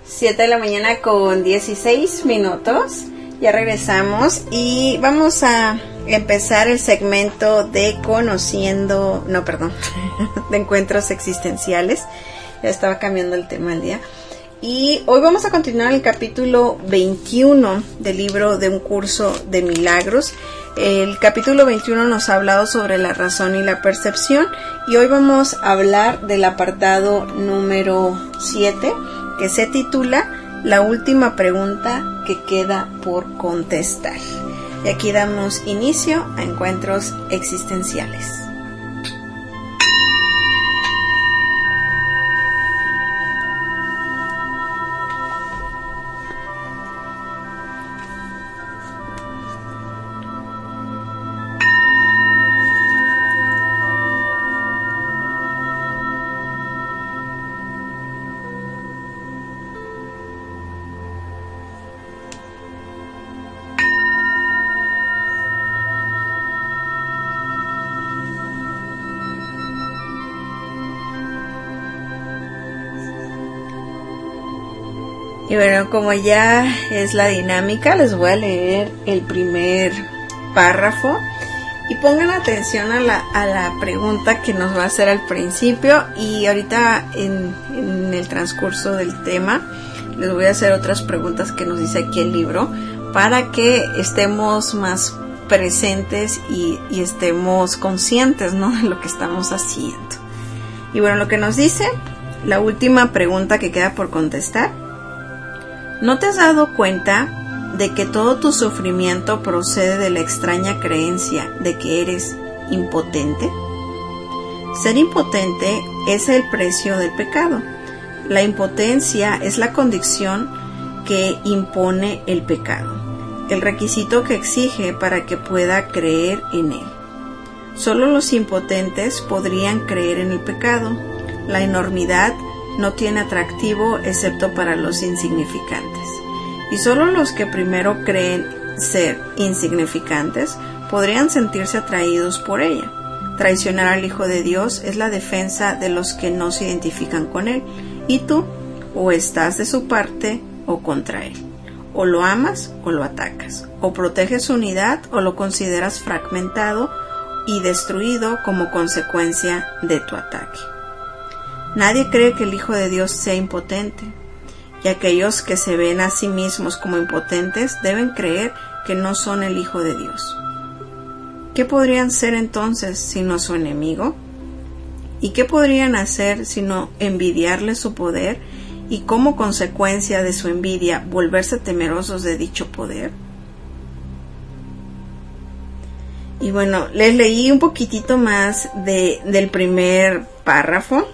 7 de la mañana con 16 minutos. Ya regresamos y vamos a empezar el segmento de de encuentros existenciales. Ya estaba cambiando el tema del día. Y hoy vamos a continuar el capítulo 21 del libro de Un Curso de Milagros. El capítulo 21 nos ha hablado sobre la razón y la percepción. Y hoy vamos a hablar del apartado número 7, que se titula La última pregunta que queda por contestar. Y aquí damos inicio a encuentros existenciales. Y bueno, como ya es la dinámica, les voy a leer el primer párrafo y pongan atención a la pregunta que nos va a hacer al principio, y ahorita en el transcurso del tema les voy a hacer otras preguntas que nos dice aquí el libro para que estemos más presentes y estemos conscientes, ¿no?, de lo que estamos haciendo. Y bueno, lo que nos dice, la última pregunta que queda por contestar: ¿no te has dado cuenta de que todo tu sufrimiento procede de la extraña creencia de que eres impotente? Ser impotente es el precio del pecado. La impotencia es la condición que impone el pecado, el requisito que exige para que pueda creer en él. Solo los impotentes podrían creer en el pecado. La enormidad no tiene atractivo excepto para los insignificantes. Y solo los que primero creen ser insignificantes podrían sentirse atraídos por ella. Traicionar al Hijo de Dios es la defensa de los que no se identifican con Él. Y tú, o estás de su parte o contra Él. O lo amas o lo atacas. O proteges su unidad o lo consideras fragmentado y destruido como consecuencia de tu ataque. Nadie cree que el Hijo de Dios sea impotente, y aquellos que se ven a sí mismos como impotentes deben creer que no son el Hijo de Dios. ¿Qué podrían ser entonces sino su enemigo? ¿Y qué podrían hacer sino envidiarle su poder y como consecuencia de su envidia volverse temerosos de dicho poder? Y bueno, les leí un poquitito más del primer párrafo.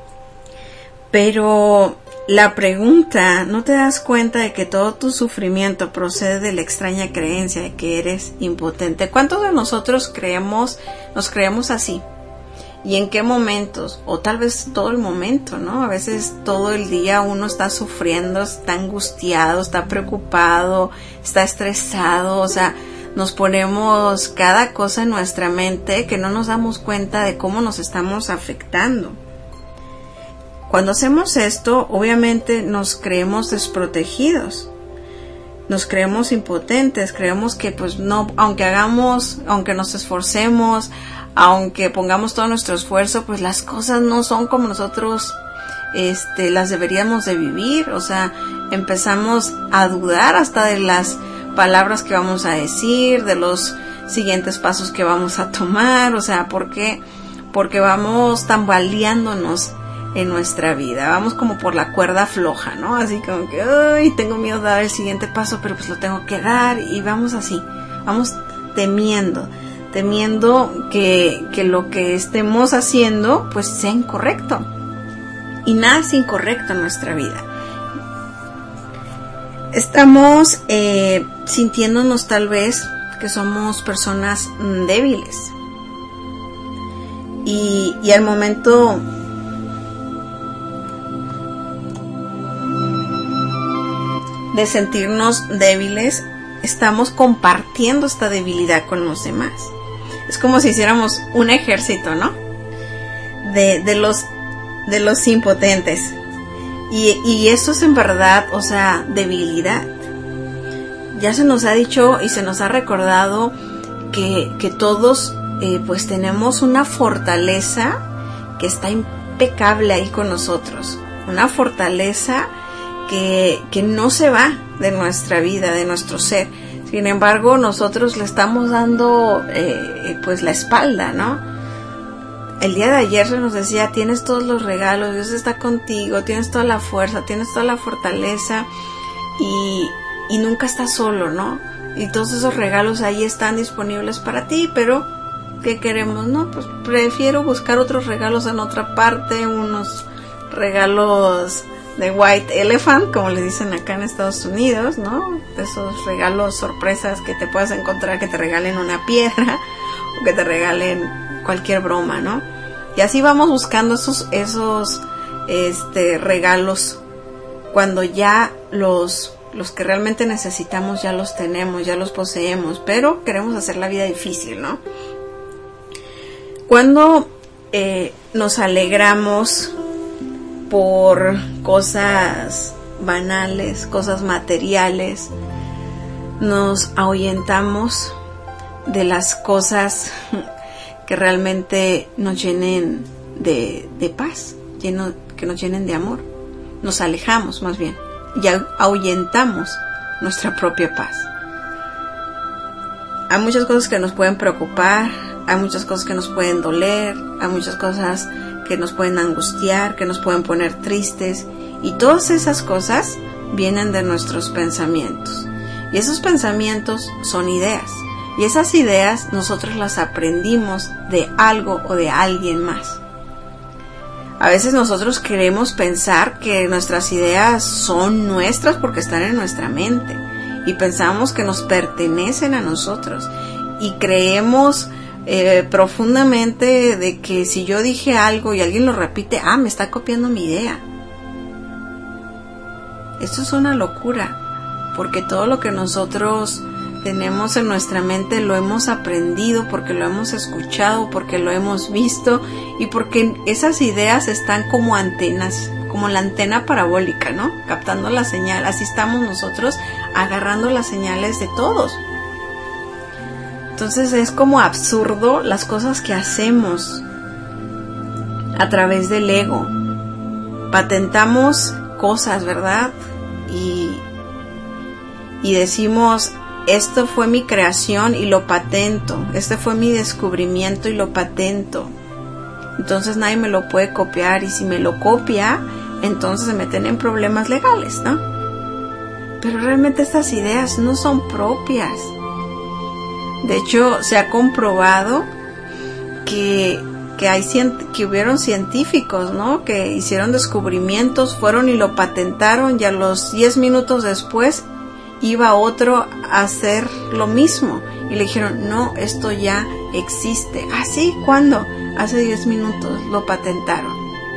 Pero la pregunta, ¿no te das cuenta de que todo tu sufrimiento procede de la extraña creencia de que eres impotente? ¿Cuántos de nosotros nos creemos así? ¿Y en qué momentos? O tal vez todo el momento, ¿no? A veces todo el día uno está sufriendo, está angustiado, está preocupado, está estresado, o sea, nos ponemos cada cosa en nuestra mente que no nos damos cuenta de cómo nos estamos afectando. Cuando hacemos esto, obviamente nos creemos desprotegidos, nos creemos impotentes, creemos que pues no, aunque nos esforcemos, aunque pongamos todo nuestro esfuerzo, pues las cosas no son como nosotros las deberíamos de vivir. O sea, empezamos a dudar hasta de las palabras que vamos a decir, de los siguientes pasos que vamos a tomar. O sea, ¿por qué? Porque vamos tambaleándonos en nuestra vida, vamos como por la cuerda floja, ¿no? Así como que, ay, tengo miedo de dar el siguiente paso, pero pues lo tengo que dar, y vamos así, vamos temiendo que lo que estemos haciendo pues sea incorrecto. Y nada es incorrecto en nuestra vida. Estamos sintiéndonos tal vez que somos personas débiles. Y al momento de sentirnos débiles, estamos compartiendo esta debilidad con los demás. Es como si hiciéramos un ejército, ¿no? De los impotentes. Y eso es en verdad, o sea, debilidad. Ya se nos ha dicho y se nos ha recordado que todos pues tenemos una fortaleza que está impecable ahí con nosotros. Una fortaleza que no se va de nuestra vida, de nuestro ser. Sin embargo, nosotros le estamos dando pues la espalda, ¿no? El día de ayer se nos decía, tienes todos los regalos, Dios está contigo, tienes toda la fuerza, tienes toda la fortaleza y nunca estás solo, ¿no? Y todos esos regalos ahí están disponibles para ti, pero ¿qué queremos, no? Pues prefiero buscar otros regalos en otra parte, unos regalos de White Elephant, como le dicen acá en Estados Unidos, ¿no? Esos regalos sorpresas que te puedas encontrar, que te regalen una piedra o que te regalen cualquier broma, ¿no? Y así vamos buscando esos regalos cuando ya los que realmente necesitamos ya los tenemos, ya los poseemos, pero queremos hacer la vida difícil, ¿no? Cuando nos alegramos por cosas banales, cosas materiales, nos ahuyentamos de las cosas que realmente nos llenen de paz, que nos llenen de amor. Nos alejamos más bien y ahuyentamos nuestra propia paz. Hay muchas cosas que nos pueden preocupar, hay muchas cosas que nos pueden doler, hay muchas cosas que nos pueden angustiar, que nos pueden poner tristes, y todas esas cosas vienen de nuestros pensamientos. Y esos pensamientos son ideas. Y esas ideas nosotros las aprendimos de algo o de alguien más. A veces nosotros queremos pensar que nuestras ideas son nuestras porque están en nuestra mente. Y pensamos que nos pertenecen a nosotros. Y creemos profundamente de que si yo dije algo y alguien lo repite, me está copiando mi idea. Esto es una locura. Porque todo lo que nosotros tenemos en nuestra mente lo hemos aprendido, porque lo hemos escuchado, porque lo hemos visto y porque esas ideas están como antenas, como la antena parabólica, ¿no? Captando la señal. Así estamos nosotros agarrando las señales de todos. Entonces es como absurdo las cosas que hacemos a través del ego. Patentamos cosas, ¿verdad? Y decimos, esto fue mi creación y lo patento. Este fue mi descubrimiento y lo patento. Entonces nadie me lo puede copiar, y si me lo copia, entonces se meten en problemas legales, ¿no? Pero realmente estas ideas no son propias. De hecho, se ha comprobado que hubieron científicos, ¿no? Que hicieron descubrimientos, fueron y lo patentaron, y a los 10 minutos después iba otro a hacer lo mismo y le dijeron, no, esto ya existe. ¿Sí? ¿Cuándo? Hace 10 minutos lo patentaron.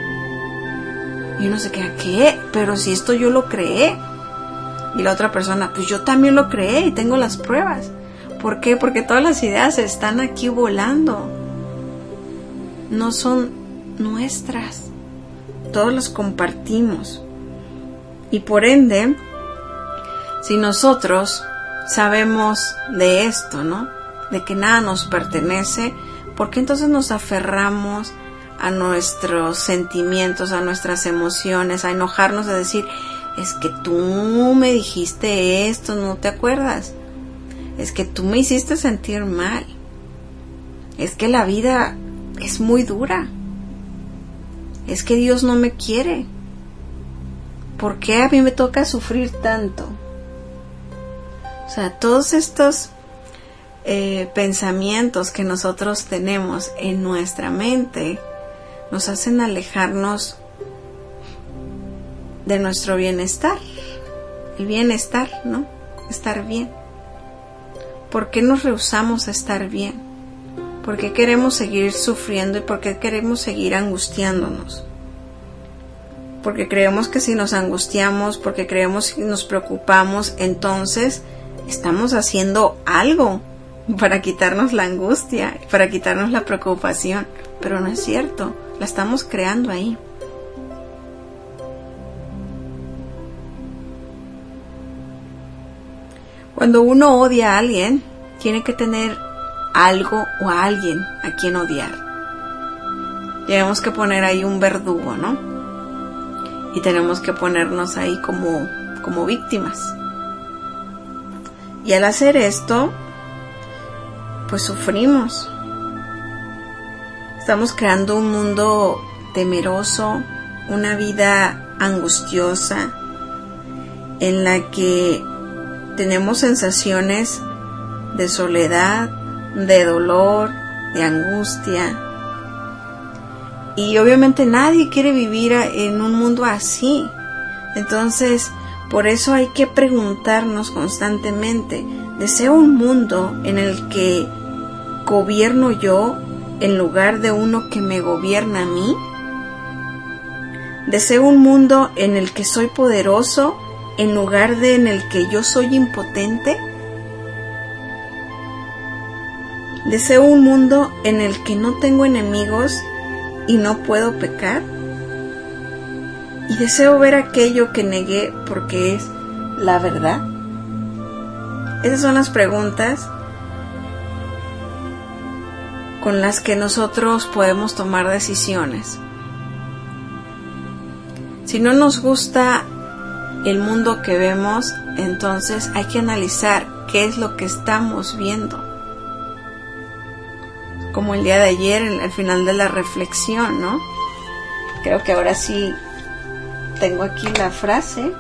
Y uno se queda, ¿qué? Pero si esto yo lo creé. Y la otra persona, pues yo también lo creé y tengo las pruebas. ¿Por qué? Porque todas las ideas están aquí volando. No son nuestras. Todos las compartimos. Y por ende, si nosotros sabemos de esto, ¿no? De que nada nos pertenece, ¿por qué entonces nos aferramos a nuestros sentimientos, a nuestras emociones, a enojarnos, a decir, es que tú me dijiste esto, ¿no te acuerdas? Es que tú me hiciste sentir mal. Es que la vida es muy dura. Es que Dios no me quiere. ¿Por qué a mí me toca sufrir tanto? O sea, todos estos pensamientos que nosotros tenemos en nuestra mente nos hacen alejarnos de nuestro bienestar. El bienestar, ¿no? Estar bien. ¿Por qué nos rehusamos a estar bien? ¿Por qué queremos seguir sufriendo y por qué queremos seguir angustiándonos? Porque creemos que si nos angustiamos, porque creemos que nos preocupamos, entonces estamos haciendo algo para quitarnos la angustia, para quitarnos la preocupación. Pero no es cierto, la estamos creando ahí. Cuando uno odia a alguien, tiene que tener algo o a alguien a quien odiar. Tenemos que poner ahí un verdugo, ¿no? Y tenemos que ponernos ahí como víctimas. Y al hacer esto, pues sufrimos. Estamos creando un mundo temeroso, una vida angustiosa, en la que tenemos sensaciones de soledad, de dolor, de angustia. Y obviamente nadie quiere vivir en un mundo así. Entonces, por eso hay que preguntarnos constantemente, ¿deseo un mundo en el que gobierno yo en lugar de uno que me gobierna a mí? ¿Deseo un mundo en el que soy poderoso en lugar de en el que yo soy impotente? ¿Deseo un mundo en el que no tengo enemigos y no puedo pecar? ¿Y deseo ver aquello que negué porque es la verdad? Esas son las preguntas con las que nosotros podemos tomar decisiones. Si no nos gusta el mundo que vemos, entonces hay que analizar qué es lo que estamos viendo. Como el día de ayer, al final de la reflexión, ¿no? Creo que ahora sí tengo aquí la frase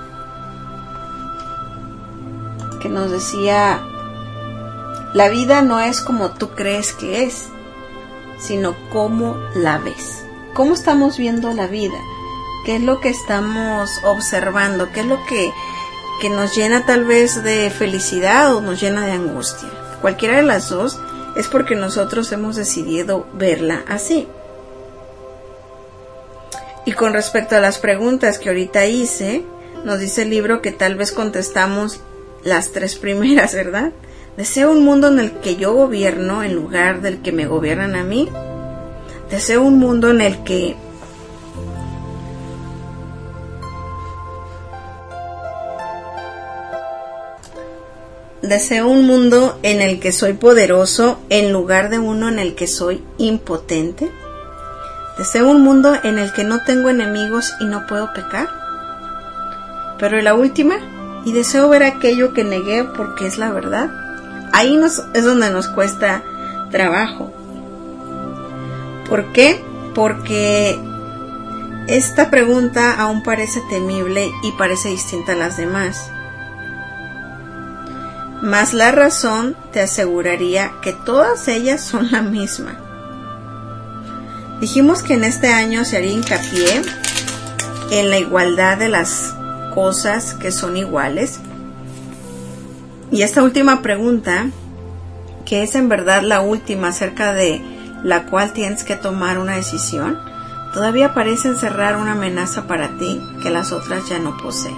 que nos decía: la vida no es como tú crees que es, sino cómo la ves. ¿Cómo estamos viendo la vida? ¿Qué es lo que estamos observando? ¿Qué es lo que nos llena tal vez de felicidad o nos llena de angustia? Cualquiera de las dos es porque nosotros hemos decidido verla así. Y con respecto a las preguntas que ahorita hice, nos dice el libro que tal vez contestamos las 3 primeras, ¿verdad? ¿Deseo un mundo en el que yo gobierno en lugar del que me gobiernan a mí? ¿Deseo un mundo en el que soy poderoso en lugar de uno en el que soy impotente? ¿Deseo un mundo en el que no tengo enemigos y no puedo pecar? Pero la última, y deseo ver aquello que negué porque es la verdad. Ahí es donde nos cuesta trabajo. ¿Por qué? Porque esta pregunta aún parece temible y parece distinta a las demás. Mas la razón te aseguraría que todas ellas son la misma. Dijimos que en este año se haría hincapié en la igualdad de las cosas que son iguales. Y esta última pregunta, que es en verdad la última acerca de la cual tienes que tomar una decisión, todavía parece encerrar una amenaza para ti que las otras ya no poseen.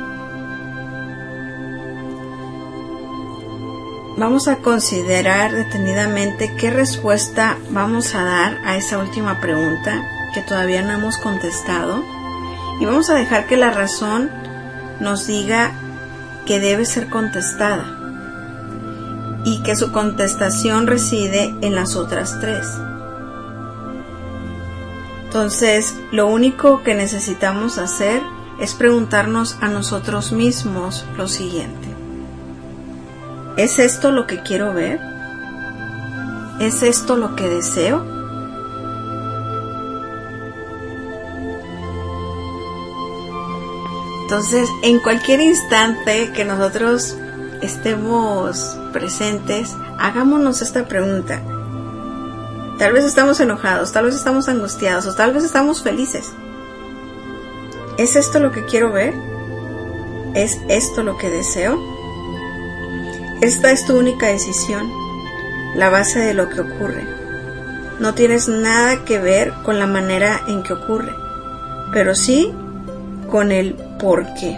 Vamos a considerar detenidamente qué respuesta vamos a dar a esa última pregunta que todavía no hemos contestado, y vamos a dejar que la razón nos diga que debe ser contestada y que su contestación reside en las otras 3. Entonces, lo único que necesitamos hacer es preguntarnos a nosotros mismos lo siguiente: ¿es esto lo que quiero ver? ¿Es esto lo que deseo? Entonces, en cualquier instante que nosotros estemos presentes, hagámonos esta pregunta. Tal vez estamos enojados, tal vez estamos angustiados, o tal vez estamos felices. ¿Es esto lo que quiero ver? ¿Es esto lo que deseo? Esta es tu única decisión, la base de lo que ocurre. No tienes nada que ver con la manera en que ocurre, pero sí con el por qué.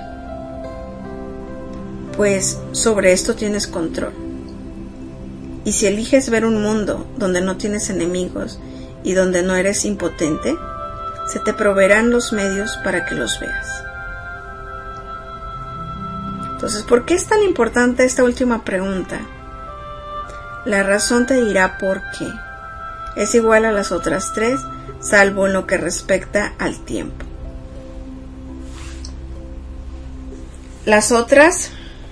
Pues sobre esto tienes control. Y si eliges ver un mundo donde no tienes enemigos y donde no eres impotente, se te proveerán los medios para que los veas. Entonces, ¿por qué es tan importante esta última pregunta? La razón te dirá por qué. Es igual a las otras tres, salvo en lo que respecta al tiempo. Las otras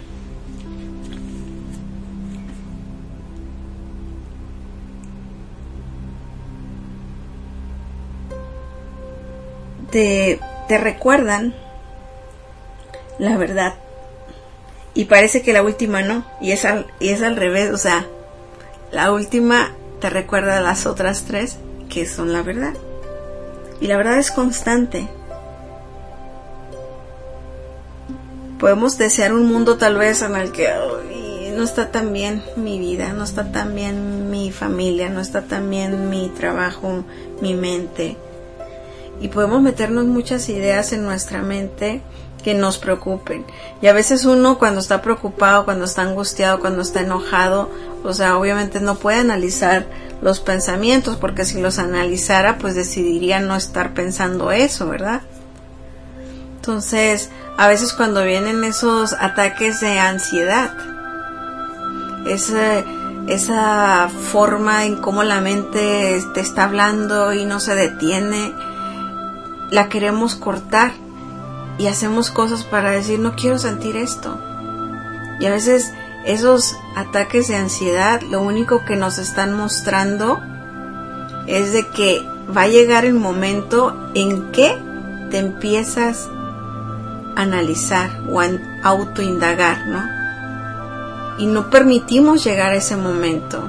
te recuerdan la verdad, y parece que la última no, y es al revés. O sea, la última te recuerda a las otras tres que son la verdad, y la verdad es constante. Podemos desear un mundo tal vez en el que no está tan bien mi vida, no está tan bien mi familia, no está tan bien mi trabajo, mi mente, y podemos meternos muchas ideas en nuestra mente que nos preocupen. Y a veces uno, cuando está preocupado, cuando está angustiado, cuando está enojado, o sea, obviamente no puede analizar los pensamientos, porque si los analizara, pues decidiría no estar pensando eso, ¿verdad? Entonces, a veces cuando vienen esos ataques de ansiedad, esa forma en cómo la mente te está hablando y no se detiene, la queremos cortar y hacemos cosas para decir no quiero sentir esto. Y a veces esos ataques de ansiedad lo único que nos están mostrando es de que va a llegar el momento en que te empiezas a analizar o a autoindagar, ¿no? Y no permitimos llegar a ese momento.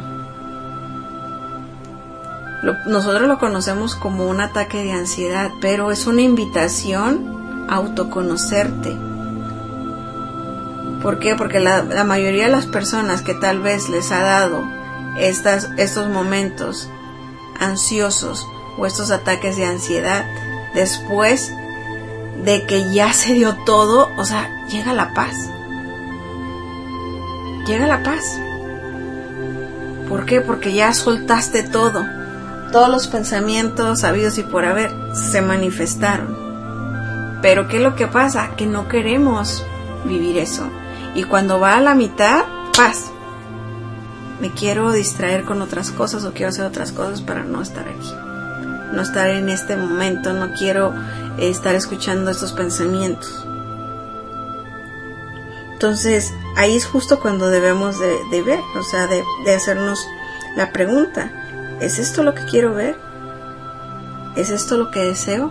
Nosotros lo conocemos como un ataque de ansiedad, pero es una invitación a autoconocerte. ¿Por qué? Porque la mayoría de las personas que tal vez les ha dado estos momentos ansiosos o estos ataques de ansiedad, después de que ya se dio todo, o sea, llega la paz. Llega la paz. ¿Por qué? Porque ya soltaste todo. Todos los pensamientos habidos y por haber se manifestaron. Pero ¿qué es lo que pasa? Que no queremos vivir eso. Y cuando va a la mitad, paz. Me quiero distraer con otras cosas o quiero hacer otras cosas para no estar aquí. No estar en este momento, no quiero estar escuchando estos pensamientos. Entonces, ahí es justo cuando debemos de ver, o sea, de hacernos la pregunta. ¿Es esto lo que quiero ver? ¿Es esto lo que deseo?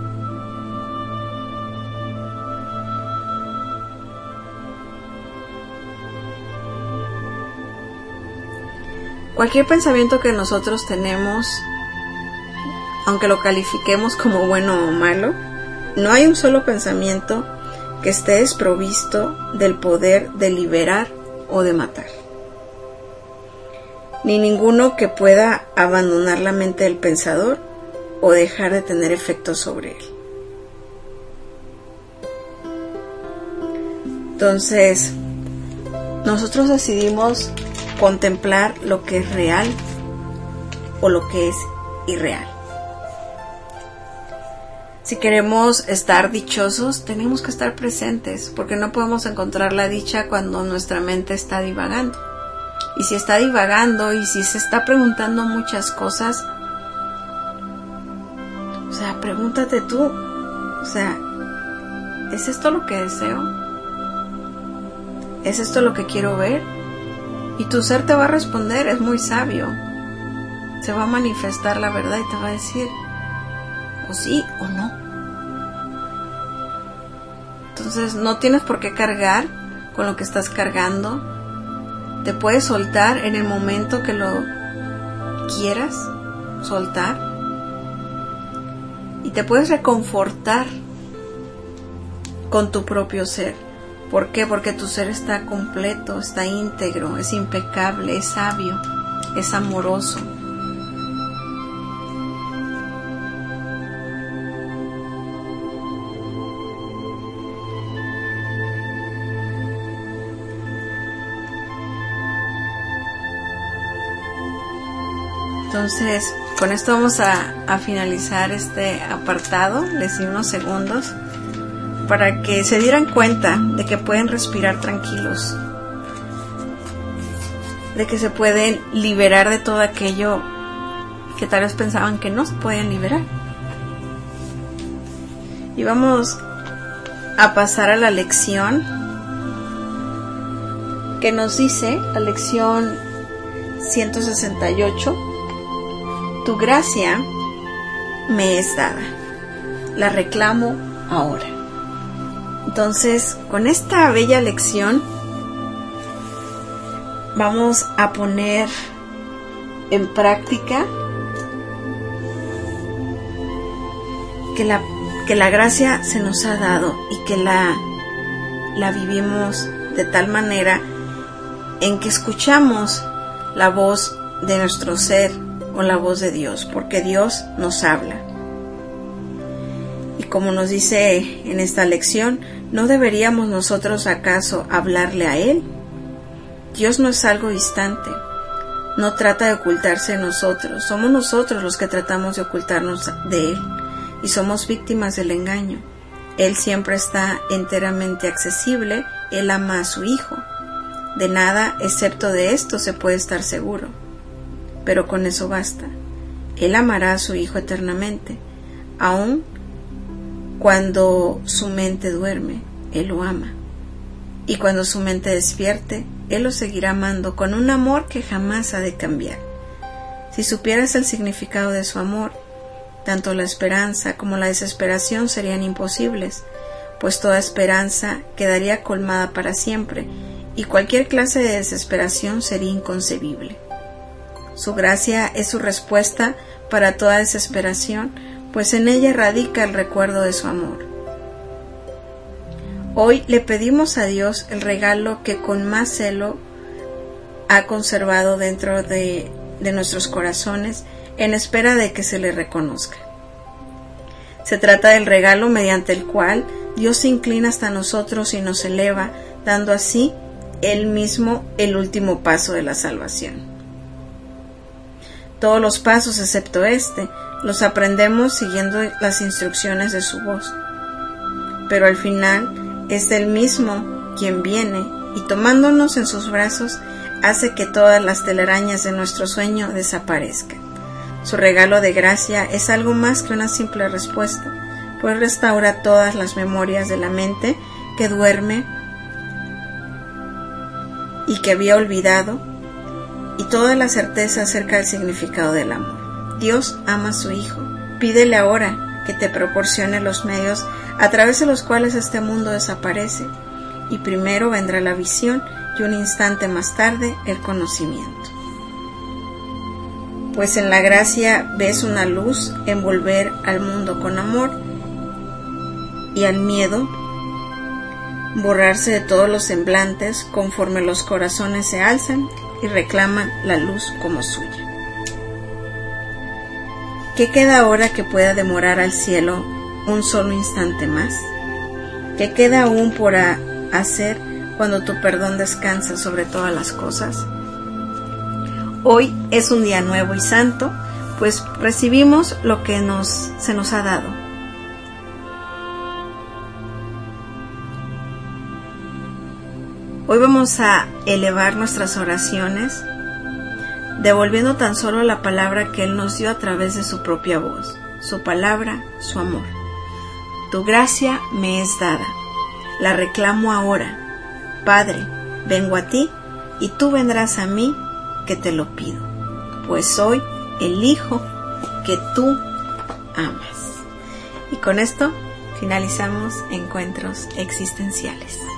Cualquier pensamiento que nosotros tenemos, aunque lo califiquemos como bueno o malo, no hay un solo pensamiento que esté desprovisto del poder de liberar o de matar. Ni ninguno que pueda abandonar la mente del pensador o dejar de tener efectos sobre él. Entonces, nosotros decidimos contemplar lo que es real o lo que es irreal. Si queremos estar dichosos, tenemos que estar presentes, porque no podemos encontrar la dicha cuando nuestra mente está divagando. Y si está divagando y si se está preguntando muchas cosas, o sea, pregúntate tú, o sea, ¿es esto lo que deseo? ¿Es esto lo que quiero ver? Y tu ser te va a responder, es muy sabio. Se va a manifestar la verdad y te va a decir o sí o no. Entonces no tienes por qué cargar con lo que estás cargando. Te puedes soltar en el momento que lo quieras soltar. Y te puedes reconfortar con tu propio ser. ¿Por qué? Porque tu ser está completo, está íntegro, es impecable, es sabio, es amoroso. Entonces, con esto vamos a finalizar este apartado. Les di unos segundos para que se dieran cuenta de que pueden respirar tranquilos, de que se pueden liberar de todo aquello que tal vez pensaban que no se podían liberar. Y vamos a pasar a la lección que nos dice, la lección 168, tu gracia me es dada, la reclamo ahora. Entonces, con esta bella lección vamos a poner en práctica que la gracia se nos ha dado y que la vivimos de tal manera en que escuchamos la voz de nuestro ser o la voz de Dios, porque Dios nos habla. Y como nos dice en esta lección, ¿no deberíamos nosotros acaso hablarle a Él? Dios no es algo distante, no trata de ocultarse de nosotros, somos nosotros los que tratamos de ocultarnos de Él y somos víctimas del engaño. Él siempre está enteramente accesible, Él ama a su Hijo. De nada excepto de esto se puede estar seguro, pero con eso basta. Él amará a su Hijo eternamente, aun cuando su mente duerme, Él lo ama. Y cuando su mente despierte, Él lo seguirá amando con un amor que jamás ha de cambiar. Si supieras el significado de su amor, tanto la esperanza como la desesperación serían imposibles, pues toda esperanza quedaría colmada para siempre, y cualquier clase de desesperación sería inconcebible. Su gracia es su respuesta para toda desesperación, pues en ella radica el recuerdo de su amor. Hoy le pedimos a Dios el regalo que con más celo ha conservado dentro de nuestros corazones en espera de que se le reconozca. Se trata del regalo mediante el cual Dios se inclina hasta nosotros y nos eleva, dando así Él mismo el último paso de la salvación. Todos los pasos excepto este los aprendemos siguiendo las instrucciones de su voz, pero al final es Él mismo quien viene y tomándonos en sus brazos hace que todas las telarañas de nuestro sueño desaparezcan. Su regalo de gracia es algo más que una simple respuesta, pues restaura todas las memorias de la mente que duerme y que había olvidado, y toda la certeza acerca del significado del amor. Dios ama a su Hijo. Pídele ahora que te proporcione los medios a través de los cuales este mundo desaparece, y primero vendrá la visión y un instante más tarde el conocimiento. Pues en la gracia ves una luz envolver al mundo con amor, y al miedo borrarse de todos los semblantes conforme los corazones se alzan y reclaman la luz como suya. ¿Qué queda ahora que pueda demorar al cielo un solo instante más? ¿Qué queda aún por hacer cuando tu perdón descansa sobre todas las cosas? Hoy es un día nuevo y santo, pues recibimos lo que se nos ha dado. Hoy vamos a elevar nuestras oraciones, devolviendo tan solo la palabra que Él nos dio a través de su propia voz, su palabra, su amor. Tu gracia me es dada, la reclamo ahora. Padre, vengo a ti y tú vendrás a mí que te lo pido, pues soy el Hijo que tú amas. Y con esto finalizamos Encuentros Existenciales.